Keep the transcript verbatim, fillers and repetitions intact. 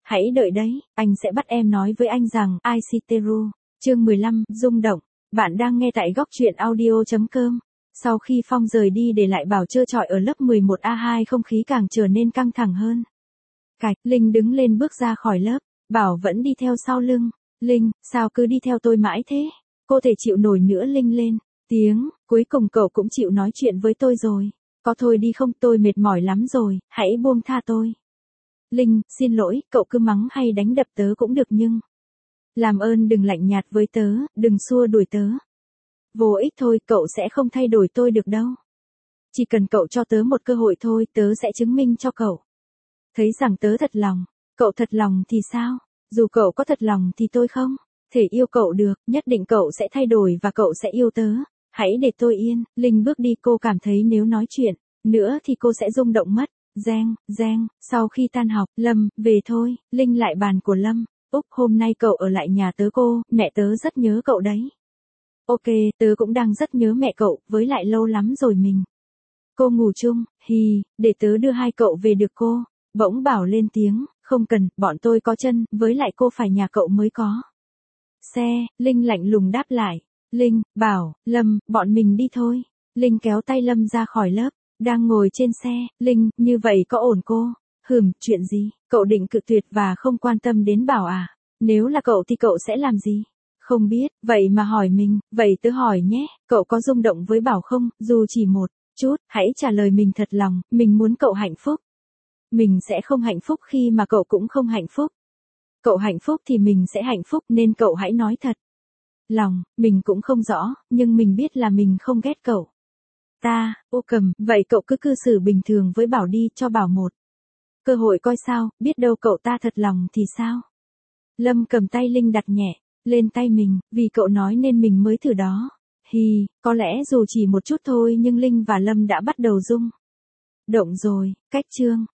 Hãy đợi đấy, anh sẽ bắt em nói với anh rằng, I see Teru. Chương mười lăm, rung động. Bạn đang nghe tại góc truyện audio chấm com. Sau khi Phong rời đi để lại Bảo trơ trọi ở lớp mười một A hai, không khí càng trở nên căng thẳng hơn. Cạch, Linh đứng lên bước ra khỏi lớp, Bảo vẫn đi theo sau lưng. Linh, sao cứ đi theo tôi mãi thế? Cô thể chịu nổi nữa. Linh lên tiếng, cuối cùng cậu cũng chịu nói chuyện với tôi rồi. Có thôi đi không, tôi mệt mỏi lắm rồi, hãy buông tha tôi. Linh, xin lỗi, cậu cứ mắng hay đánh đập tớ cũng được nhưng làm ơn đừng lạnh nhạt với tớ, đừng xua đuổi tớ. Vô ích thôi, cậu sẽ không thay đổi tôi được đâu. Chỉ cần cậu cho tớ một cơ hội thôi, tớ sẽ chứng minh cho cậu thấy rằng tớ thật lòng. Cậu thật lòng thì sao? Dù cậu có thật lòng thì tôi không thể yêu cậu được, nhất định cậu sẽ thay đổi và cậu sẽ yêu tớ. Hãy để tôi yên. Linh bước đi, cô cảm thấy nếu nói chuyện nữa thì cô sẽ rung động mất. Giang, Giang, sau khi tan học, Lâm, về thôi. Linh lại bàn của Lâm. Úc, hôm nay cậu ở lại nhà tớ cô, mẹ tớ rất nhớ cậu đấy. Ok, tớ cũng đang rất nhớ mẹ cậu, với lại lâu lắm rồi mình cô ngủ chung, hì, để tớ đưa hai cậu về được cô. Bỗng Bảo lên tiếng, không cần, bọn tôi có chân, với lại cô phải nhà cậu mới có xe. Linh lạnh lùng đáp lại. Linh, Bảo, Lâm, bọn mình đi thôi. Linh kéo tay Lâm ra khỏi lớp, đang ngồi trên xe. Linh, như vậy có ổn cô? Hừm, chuyện gì? Cậu định cự tuyệt và không quan tâm đến Bảo à? Nếu là cậu thì cậu sẽ làm gì? Không biết, vậy mà hỏi mình, vậy tớ hỏi nhé, cậu có rung động với Bảo không, dù chỉ một chút, hãy trả lời mình thật lòng, mình muốn cậu hạnh phúc. Mình sẽ không hạnh phúc khi mà cậu cũng không hạnh phúc. Cậu hạnh phúc thì mình sẽ hạnh phúc, nên cậu hãy nói thật lòng. Mình cũng không rõ, nhưng mình biết là mình không ghét cậu. Ta, ô cầm, vậy cậu cứ cư xử bình thường với Bảo đi, cho Bảo một cơ hội coi sao, biết đâu cậu ta thật lòng thì sao? Lâm cầm tay Linh đặt nhẹ lên tay mình, vì cậu nói nên mình mới thử đó. Hì, có lẽ dù chỉ một chút thôi nhưng Linh và Lâm đã bắt đầu rung động rồi. Cách chương